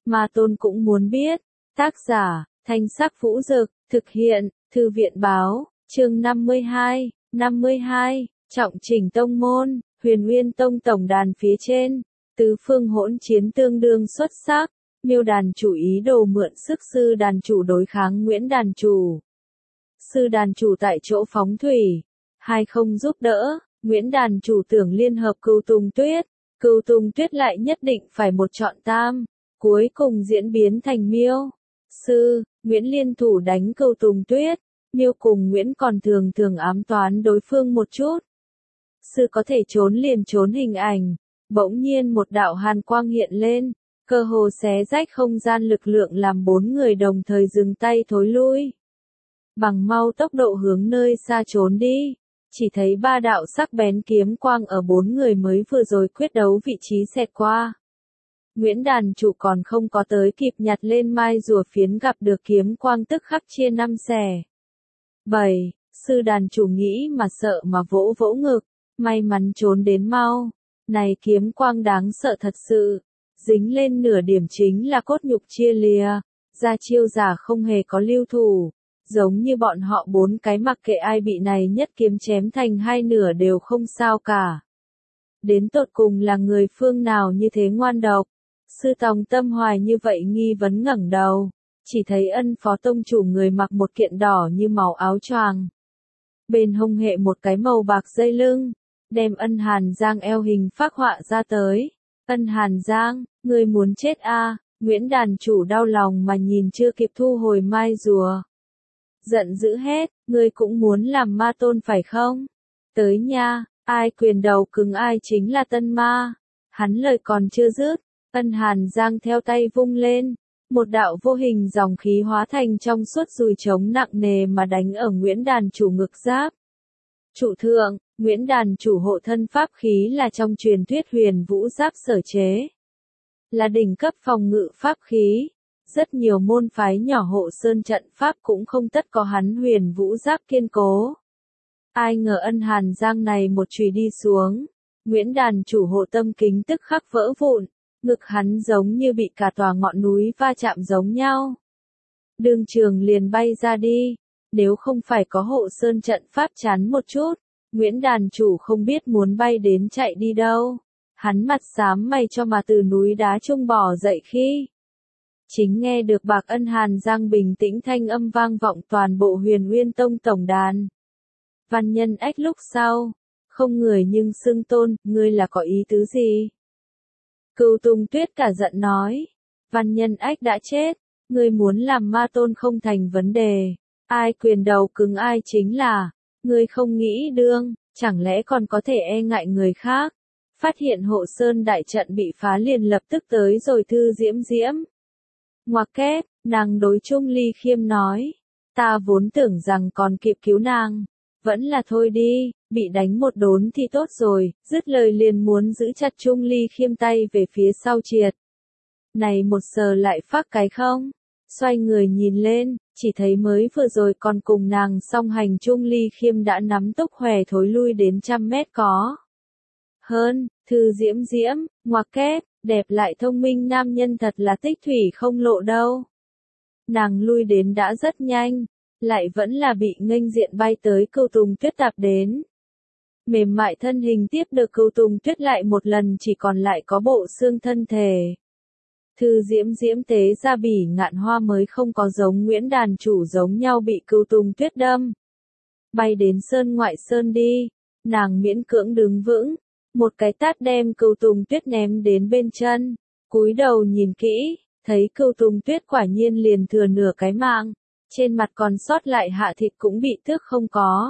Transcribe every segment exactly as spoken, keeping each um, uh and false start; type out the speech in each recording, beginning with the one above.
Ma Tôn cũng muốn biết. Tác giả, Thanh Sắc Vũ Dực, thực hiện, Thư viện Báo, chương năm mươi hai, năm mươi hai, trọng chỉnh tông môn, Huyền Nguyên Tông tổng đàn phía trên, tứ phương hỗn chiến tương đương xuất sắc, Miêu đàn chủ ý đồ mượn sức sư đàn chủ đối kháng Nguyễn đàn chủ. Sư đàn chủ tại chỗ phóng thủy, hai không giúp đỡ, Nguyễn đàn chủ tưởng liên hợp Cưu Tùng Tuyết, Cưu Tùng Tuyết lại nhất định phải một chọn tam, cuối cùng diễn biến thành Miêu. Sư, Nguyễn liên thủ đánh Cưu Tùng Tuyết, Miêu cùng Nguyễn còn thường thường ám toán đối phương một chút. Sư có thể trốn liền trốn hình ảnh, bỗng nhiên một đạo hàn quang hiện lên, cơ hồ xé rách không gian lực lượng làm bốn người đồng thời dừng tay thối lui. Bằng mau tốc độ hướng nơi xa trốn đi, chỉ thấy ba đạo sắc bén kiếm quang ở bốn người mới vừa rồi quyết đấu vị trí xẹt qua. Nguyễn đàn chủ còn không có tới kịp nhặt lên mai rùa phiến gặp được kiếm quang tức khắc chia năm xẻ. Bảy, sư đàn chủ nghĩ mà sợ mà vỗ vỗ ngực, may mắn trốn đến mau. Này kiếm quang đáng sợ thật sự, dính lên nửa điểm chính là cốt nhục chia lìa, ra chiêu giả không hề có lưu thủ, giống như bọn họ bốn cái mặc kệ ai bị này nhất kiếm chém thành hai nửa đều không sao cả. Đến tột cùng là người phương nào như thế ngoan độc? Sư Tòng tâm hoài như vậy nghi vấn ngẩng đầu, chỉ thấy ân phó tông chủ người mặc một kiện đỏ như màu áo choàng. Bên hông hệ một cái màu bạc dây lưng, đem ân Hàn Giang eo hình phác họa ra tới. Ân Hàn Giang, ngươi muốn chết a? À? Nguyễn đàn chủ đau lòng mà nhìn chưa kịp thu hồi mai rùa. Giận dữ hết, ngươi cũng muốn làm ma tôn phải không? Tới nha, ai quyền đầu cứng ai chính là tân ma. Hắn lời còn chưa dứt, Ân Hàn Giang theo tay vung lên, một đạo vô hình dòng khí hóa thành trong suốt dùi trống nặng nề mà đánh ở Nguyễn đàn chủ ngực giáp. Chủ thượng, Nguyễn đàn chủ hộ thân pháp khí là trong truyền thuyết huyền vũ giáp sở chế. Là đỉnh cấp phòng ngự pháp khí. Rất nhiều môn phái nhỏ hộ sơn trận pháp cũng không tất có hắn huyền vũ giáp kiên cố. Ai ngờ Ân Hàn Giang này một chùy đi xuống, Nguyễn đàn chủ hộ tâm kính tức khắc vỡ vụn, ngực hắn giống như bị cả tòa ngọn núi va chạm giống nhau. Đường trường liền bay ra đi, nếu không phải có hộ sơn trận pháp chắn một chút, Nguyễn đàn chủ không biết muốn bay đến chạy đi đâu. Hắn mặt xám mày cho mà từ núi đá trung bò dậy khi. Chính nghe được bạc Ân Hàn Giang bình tĩnh thanh âm vang vọng toàn bộ Huyền Nguyên Tông tổng đàn. Văn Nhân Ách lúc sau, không người nhưng xưng tôn, ngươi là có ý tứ gì? Cưu Tùng Tuyết cả giận nói, Văn Nhân Ách đã chết, ngươi muốn làm ma tôn không thành vấn đề, ai quyền đầu cứng ai chính là, ngươi không nghĩ đương, chẳng lẽ còn có thể e ngại người khác? Phát hiện hộ sơn đại trận bị phá liền lập tức tới rồi Thư Diễm Diễm. Ngoặc kép, nàng đối Trung Ly Khiêm nói, ta vốn tưởng rằng còn kịp cứu nàng, vẫn là thôi đi, bị đánh một đốn thì tốt rồi, dứt lời liền muốn giữ chặt Trung Ly Khiêm tay về phía sau triệt. Này một giờ lại phát cái không? Xoay người nhìn lên, chỉ thấy mới vừa rồi còn cùng nàng song hành Trung Ly Khiêm đã nắm túc hòe thối lui đến trăm mét có. Hơn, Thư Diễm Diễm, ngoặc kép, đẹp lại thông minh nam nhân thật là tích thủy không lộ đâu. Nàng lui đến đã rất nhanh, lại vẫn là bị nghênh diện bay tới Cưu Tùng Tuyết tạp đến. Mềm mại thân hình tiếp được Cưu Tùng Tuyết lại một lần chỉ còn lại có bộ xương thân thể. Thư Diễm Diễm tế ra bỉ ngạn hoa mới không có giống Nguyễn đàn chủ giống nhau bị Cưu Tùng Tuyết đâm. Bay đến sơn ngoại sơn đi, nàng miễn cưỡng đứng vững. Một cái tát đem Cưu Tùng Tuyết ném đến bên chân, cúi đầu nhìn kỹ, thấy Cưu Tùng Tuyết quả nhiên liền thừa nửa cái mạng, trên mặt còn sót lại hạ thịt cũng bị tước không có.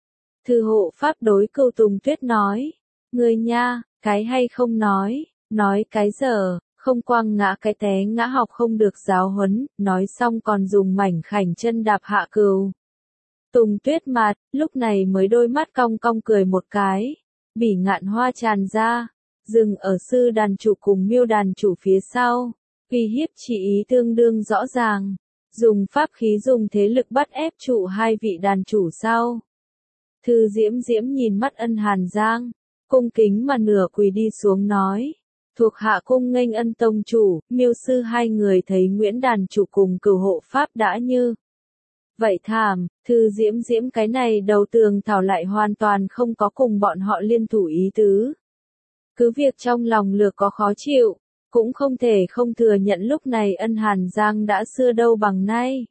Thư hộ pháp đối Cưu Tùng Tuyết nói, ngươi nha, cái hay không nói, nói cái giờ, không quăng ngã cái té ngã học không được giáo huấn, nói xong còn dùng mảnh khảnh chân đạp hạ Cưu Tùng Tuyết mặt, lúc này mới đôi mắt cong cong cười một cái. Bỉ ngạn hoa tràn ra, dừng ở sư đàn chủ cùng Miêu đàn chủ phía sau, uy hiếp chỉ ý tương đương rõ ràng, dùng pháp khí dùng thế lực bắt ép trụ hai vị đàn chủ sau. Thư Diễm Diễm nhìn mắt Ân Hàn Giang, cung kính mà nửa quỳ đi xuống nói, Thuộc hạ cung nghênh Ân tông chủ, Miêu sư hai người thấy Nguyễn đàn chủ cùng Cửu hộ pháp đã như vậy thảm, Thư Diễm Diễm cái này đầu tường thảo lại hoàn toàn không có cùng bọn họ liên thủ ý tứ. Cứ việc trong lòng lược có khó chịu, cũng không thể không thừa nhận lúc này Ân Hàn Giang đã xưa đâu bằng nay.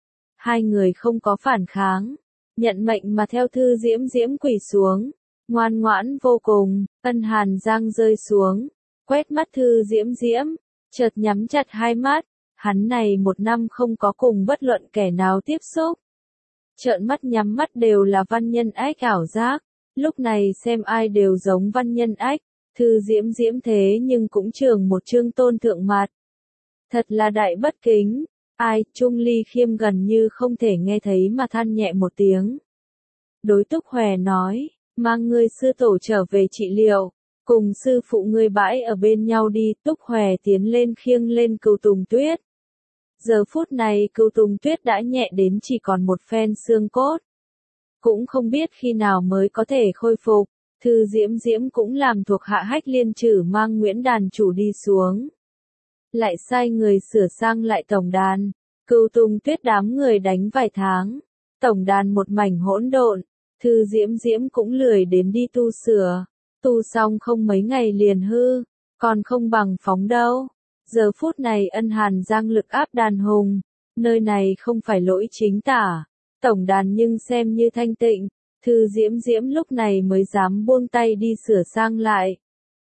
Hai người không có phản kháng, nhận mệnh mà theo Thư Diễm Diễm quỳ xuống, ngoan ngoãn vô cùng. Ân Hàn Giang rơi xuống, quét mắt Thư Diễm Diễm, chợt nhắm chặt hai mắt, hắn này một năm không có cùng bất luận kẻ nào tiếp xúc. Trợn mắt nhắm mắt đều là Văn Nhân Ách ảo giác, lúc này xem ai đều giống Văn Nhân Ách, Thư Diễm Diễm thế nhưng cũng trường một trương tôn thượng mặt. Thật là đại bất kính, ai, Trung Ly Khiêm gần như không thể nghe thấy mà than nhẹ một tiếng. Đối Túc Hòe nói, mang ngươi sư tổ trở về trị liệu, cùng sư phụ ngươi bãi ở bên nhau đi. Túc Hòe tiến lên khiêng lên Cửu Tùng Tuyết. Giờ phút này Cửu Tùng Tuyết đã nhẹ đến chỉ còn một phen xương cốt. Cũng không biết khi nào mới có thể khôi phục. Thư Diễm Diễm cũng làm thuộc hạ Hách Liên Trử mang Nguyễn đàn chủ đi xuống. Lại sai người sửa sang lại tổng đàn. Cửu Tùng Tuyết đám người đánh vài tháng. Tổng đàn một mảnh hỗn độn. Thư Diễm Diễm cũng lười đến đi tu sửa. Tu xong không mấy ngày liền hư. Còn không bằng phóng đâu. Giờ phút này Ân Hàn Giang lực áp đàn hùng. Nơi này không phải lỗi chính tả. Tổng đàn nhưng xem như thanh tịnh. Thư Diễm Diễm lúc này mới dám buông tay đi sửa sang lại.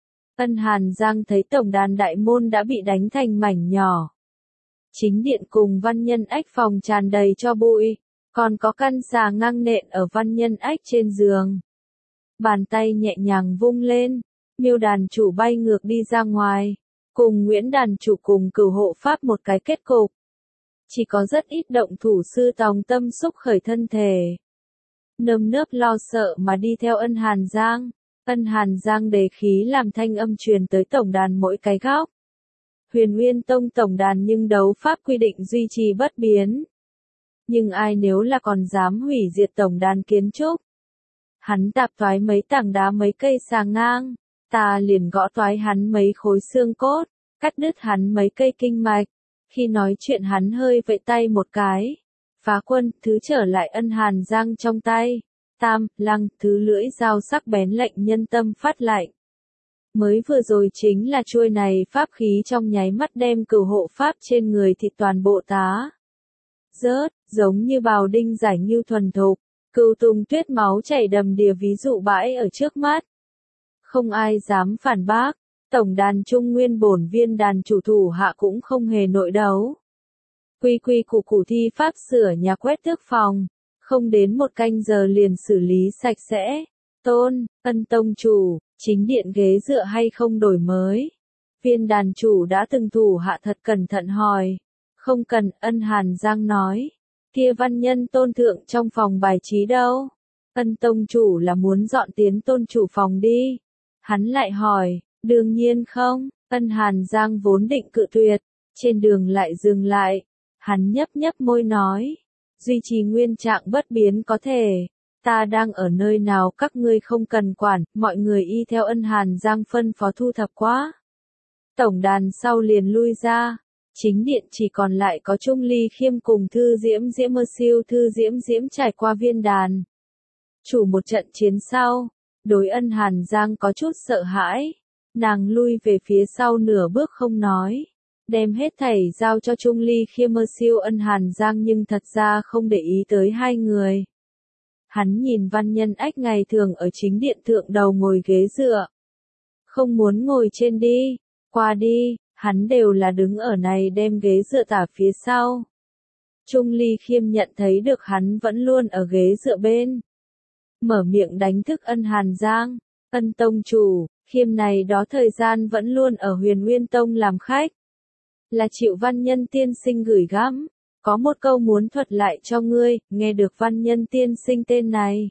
Ân Hàn Giang thấy tổng đàn đại môn đã bị đánh thành mảnh nhỏ. Chính điện cùng Văn Nhân Ách phòng tràn đầy cho bụi, còn có căn xà ngang nện ở Văn Nhân Ách trên giường. Bàn tay nhẹ nhàng vung lên, Miêu đàn chủ bay ngược đi ra ngoài, cùng Nguyễn đàn chủ cùng Cửu hộ pháp một cái kết cục. Chỉ có rất ít động thủ sư tòng tâm xúc khởi thân thể. Nơm nớp lo sợ mà đi theo Ân Hàn Giang. Ân Hàn Giang đề khí làm thanh âm truyền tới tổng đàn mỗi cái góc. Huyền Nguyên Tông tổng đàn nhưng đấu pháp quy định duy trì bất biến. Nhưng ai nếu là còn dám hủy diệt tổng đàn kiến trúc. Hắn tạp toái mấy tảng đá mấy cây xà ngang, ta liền gõ toái hắn mấy khối xương cốt, cắt đứt hắn mấy cây kinh mạch. Khi nói chuyện hắn hơi vẫy tay một cái. Phá quân, thứ trở lại Ân Hàn Giang trong tay. Tam, lăng, thứ lưỡi dao sắc bén lệnh nhân tâm phát lạnh. Mới vừa rồi chính là chuôi này pháp khí trong nháy mắt đem Cửu hộ pháp trên người thịt toàn bộ tá. Rớt, giống như bào đinh giải như thuần thục. Cửu Tùng Tuyết máu chảy đầm đìa ví dụ bãi ở trước mắt. Không ai dám phản bác. Tổng đàn Trung Nguyên bổn viên đàn chủ thủ hạ cũng không hề nội đấu. Quy quy củ củ thi pháp sửa nhà quét tước phòng. Không đến một canh giờ liền xử lý sạch sẽ. Tôn, Ân tông chủ, chính điện ghế dựa hay không đổi mới? Viên đàn chủ đã từng thủ hạ thật cẩn thận hỏi. Không cần, Ân Hàn Giang nói. Kia văn nhân tôn thượng trong phòng bài trí đâu? Ân tông chủ là muốn dọn tiến tôn chủ phòng đi. Hắn lại hỏi, đương nhiên không. Ân Hàn Giang vốn định cự tuyệt. Trên đường lại dừng lại. Hắn nhấp nhấp môi nói. Duy trì nguyên trạng bất biến có thể. Ta đang ở nơi nào các ngươi không cần quản, mọi người y theo Ân Hàn Giang phân phó thu thập quá. Tổng đàn sau liền lui ra. Chính điện chỉ còn lại có Trung Ly Khiêm cùng Thư Diễm Diễm mơ siêu Thư Diễm Diễm trải qua viên đàn. Chủ một trận chiến sau, đối Ân Hàn Giang có chút sợ hãi. Nàng lui về phía sau nửa bước không nói. Đem hết thảy giao cho Trung Ly Khiêm mơ siêu Ân Hàn Giang nhưng thật ra không để ý tới hai người. Hắn nhìn Văn Nhân Ách ngày thường ở chính điện thượng đầu ngồi ghế dựa. Không muốn ngồi trên đi, qua đi, hắn đều là đứng ở này đem ghế dựa tả phía sau. Trung Ly Khiêm nhận thấy được hắn vẫn luôn ở ghế dựa bên. Mở miệng đánh thức Ân Hàn Giang, Ân tông chủ, Khiêm này đó thời gian vẫn luôn ở Huyền Nguyên Tông làm khách. Là chịu Văn Nhân tiên sinh gửi gắm. Có một câu muốn thuật lại cho ngươi, nghe được Văn Nhân tiên sinh tên này.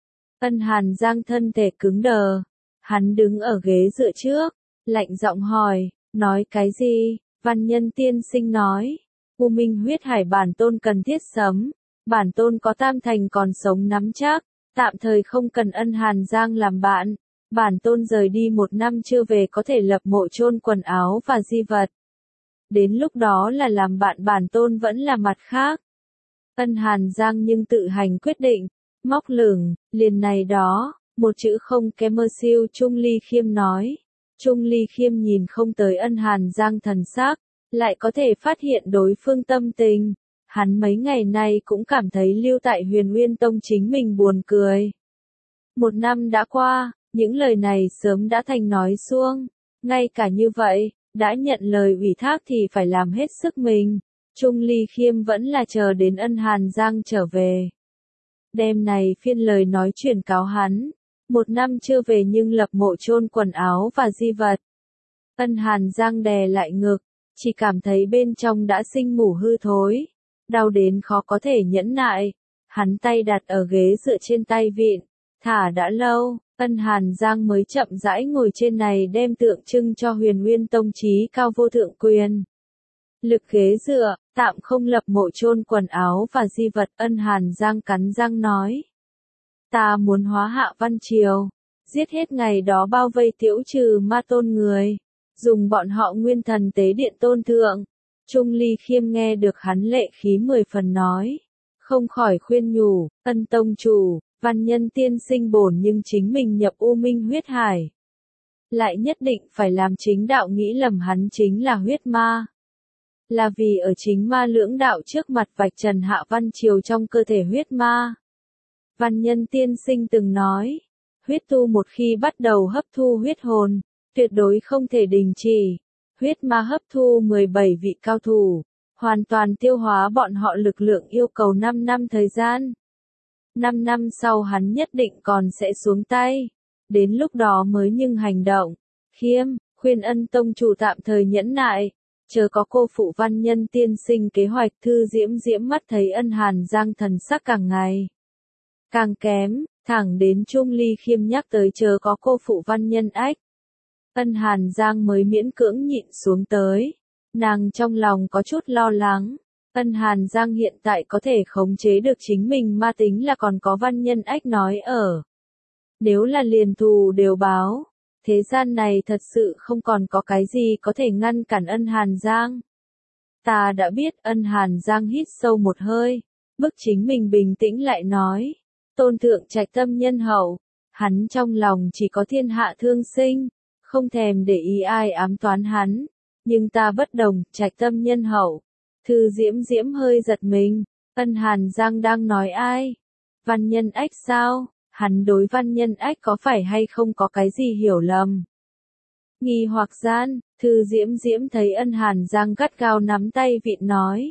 Ân Hàn Giang thân thể cứng đờ. Hắn đứng ở ghế dựa trước, lạnh giọng hỏi, nói cái gì? Văn Nhân tiên sinh nói, U Minh huyết hải bản tôn cần thiết sấm. Bản tôn có tam thành còn sống nắm chắc, tạm thời không cần Ân Hàn Giang làm bạn. Bản tôn rời đi một năm chưa về có thể lập mộ chôn quần áo và di vật. Đến lúc đó là làm bạn bản tôn vẫn là mặt khác. Ân Hàn Giang nhưng tự hành quyết định, móc lửng, liền này đó, một chữ không kém mơ siêu Trung Ly Khiêm nói. Trung Ly Khiêm nhìn không tới Ân Hàn Giang thần sắc, lại có thể phát hiện đối phương tâm tình. Hắn mấy ngày nay cũng cảm thấy lưu tại Huyền Nguyên Tông chính mình buồn cười. Một năm đã qua, những lời này sớm đã thành nói suông. Ngay cả như vậy, đã nhận lời ủy thác thì phải làm hết sức mình. Trung Ly Khiêm vẫn là chờ đến Ân Hàn Giang trở về. Đêm này phiên lời nói chuyển cáo hắn. Một năm chưa về nhưng lập mộ chôn quần áo và di vật. Ân Hàn Giang đè lại ngực, chỉ cảm thấy bên trong đã sinh mủ hư thối. Đau đến khó có thể nhẫn nại. Hắn tay đặt ở ghế dựa trên tay vịn. Thả đã lâu, Ân Hàn Giang mới chậm rãi ngồi trên này đem tượng trưng cho Huyền Nguyên Tông chí cao vô thượng quyền. Lực ghế dựa, tạm không lập mộ chôn quần áo và di vật. Ân Hàn Giang cắn răng nói. Ta muốn hóa hạ Văn Triều, giết hết ngày đó bao vây tiễu trừ ma tôn người, dùng bọn họ nguyên thần tế điện tôn thượng. Trung Ly Khiêm nghe được hắn lệ khí mười phần nói, không khỏi khuyên nhủ, Ân tông chủ, văn nhân tiên sinh bổn nhưng chính mình nhập u minh huyết hải. Lại nhất định phải làm chính đạo nghĩ lầm hắn chính là huyết ma. Là vì ở chính ma lưỡng đạo trước mặt vạch trần hạ Văn Triều trong cơ thể huyết ma. Văn nhân tiên sinh từng nói, huyết tu một khi bắt đầu hấp thu huyết hồn, tuyệt đối không thể đình chỉ. Huyết ma hấp thu mười bảy vị cao thủ, hoàn toàn tiêu hóa bọn họ lực lượng yêu cầu năm năm thời gian. năm năm sau hắn nhất định còn sẽ xuống tay. Đến lúc đó mới nhưng hành động. Khiêm, khuyên Ân tông chủ tạm thời nhẫn nại. Chờ có cô phụ văn nhân tiên sinh kế hoạch. Thư Diễm Diễm mắt thấy Ân Hàn Giang thần sắc càng ngày càng kém, thẳng đến Trung Ly Khiêm nhắc tới chờ có cô phụ văn nhân ách. Ân Hàn Giang mới miễn cưỡng nhịn xuống tới. Nàng trong lòng có chút lo lắng. Ân Hàn Giang hiện tại có thể khống chế được chính mình ma tính là còn có văn nhân ách nói ở. Nếu là liền thù đều báo, thế gian này thật sự không còn có cái gì có thể ngăn cản Ân Hàn Giang. Ta đã biết. Ân Hàn Giang hít sâu một hơi, bức chính mình bình tĩnh lại nói. Tôn thượng trạch tâm nhân hậu, hắn trong lòng chỉ có thiên hạ thương sinh, không thèm để ý ai ám toán hắn. Nhưng ta bất đồng, trạch tâm nhân hậu. Thư Diễm Diễm hơi giật mình. Ân Hàn Giang đang nói ai? Văn nhân ách sao? Hắn đối văn nhân ách có phải hay không có cái gì hiểu lầm? Nghi hoặc gian, Thư Diễm Diễm thấy Ân Hàn Giang gắt gao nắm tay vịn nói.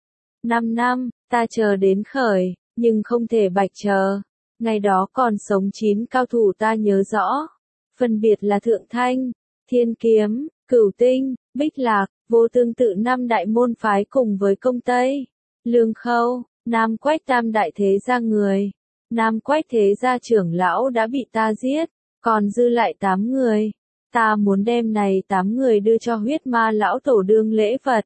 Năm năm, ta chờ đến khởi, nhưng không thể bạch chờ. Ngày đó còn sống chín cao thủ ta nhớ rõ. Phân biệt là Thượng Thanh, Thiên Kiếm, Cửu Tinh, Bích Lạc, Vô Tương tự năm đại môn phái cùng với Công Tây, Lương Khâu, Nam Quách tam đại thế gia người. Nam Quách thế gia trưởng lão đã bị ta giết, còn dư lại tám người. Ta muốn đem này tám người đưa cho huyết ma lão tổ đương lễ vật.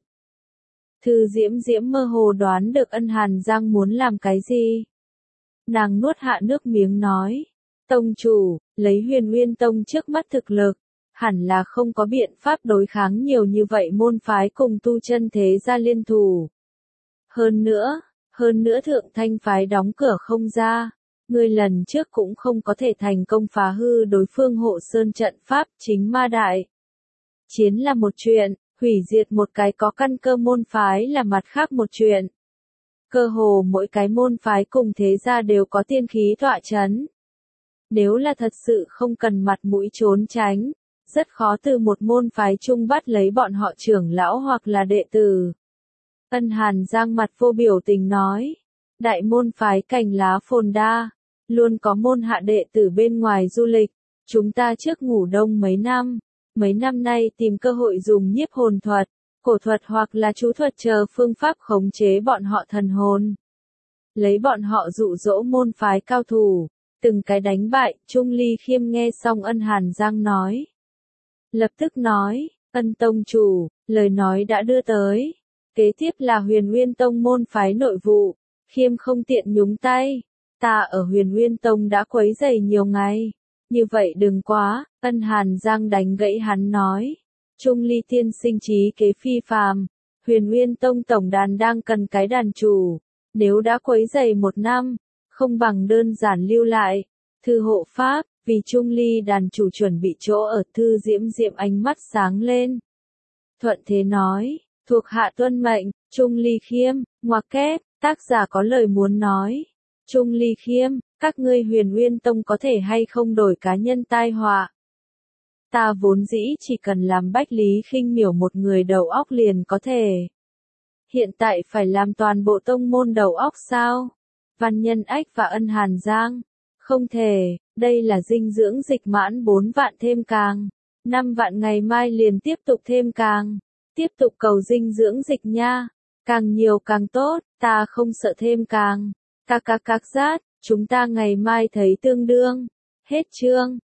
Thư Diễm Diễm mơ hồ đoán được Ân Hàn Giang muốn làm cái gì. Nàng nuốt hạ nước miếng nói. Tông chủ, lấy Huyền Nguyên Tông trước mắt thực lực, hẳn là không có biện pháp đối kháng nhiều như vậy môn phái cùng tu chân thế gia liên thủ. Hơn nữa, hơn nữa Thượng Thanh phái đóng cửa không ra, người lần trước cũng không có thể thành công phá hư đối phương hộ sơn trận pháp chính ma đại. Chiến là một chuyện, hủy diệt một cái có căn cơ môn phái là mặt khác một chuyện. Cơ hồ mỗi cái môn phái cùng thế gia đều có tiên khí tọa chấn. Nếu là thật sự không cần mặt mũi trốn tránh, rất khó từ một môn phái chung bắt lấy bọn họ trưởng lão hoặc là đệ tử. Ân Hàn Giang mặt vô biểu tình nói, đại môn phái cành lá phồn đa, luôn có môn hạ đệ tử bên ngoài du lịch, chúng ta trước ngủ đông mấy năm, mấy năm nay tìm cơ hội dùng nhiếp hồn thuật, cổ thuật hoặc là chú thuật chờ phương pháp khống chế bọn họ thần hồn. Lấy bọn họ dụ dỗ môn phái cao thủ, từng cái đánh bại. Trung Ly Khiêm nghe xong Ân Hàn Giang nói. Lập tức nói, Ân tông chủ, lời nói đã đưa tới. Kế tiếp là Huyền Nguyên Tông môn phái nội vụ, Khiêm không tiện nhúng tay. Ta ở Huyền Nguyên Tông đã quấy rầy nhiều ngày, Như vậy đừng quá, Ân Hàn Giang đánh gãy hắn nói. Trung Ly tiên sinh trí kế phi phàm, Huyền Nguyên Tông tổng đàn đang cần cái đàn chủ, nếu đã quấy rầy một năm, không bằng đơn giản lưu lại. Thư hộ pháp, vì Trung Ly đàn chủ chuẩn bị chỗ ở. Thư Diễm Diệm ánh mắt sáng lên. Thuận thế nói, thuộc hạ tuân mệnh. Trung Ly Khiêm, ngoặc kép, tác giả có lời muốn nói. Trung Ly Khiêm, các ngươi Huyền Nguyên Tông có thể hay không đổi cá nhân tai họa. Ta vốn dĩ chỉ cần làm Bách Lý Khinh Miểu một người đầu óc liền có thể. Hiện tại phải làm toàn bộ tông môn đầu óc sao? Văn Nhân Ách và Ân Hàn Giang. Không thể, đây là dinh dưỡng dịch mãn bốn vạn thêm càng. năm vạn ngày mai liền tiếp tục thêm càng. Tiếp tục cầu dinh dưỡng dịch nha. Càng nhiều càng tốt, ta không sợ thêm càng. Các các các rát, chúng ta ngày mai thấy tương đương. Hết chương.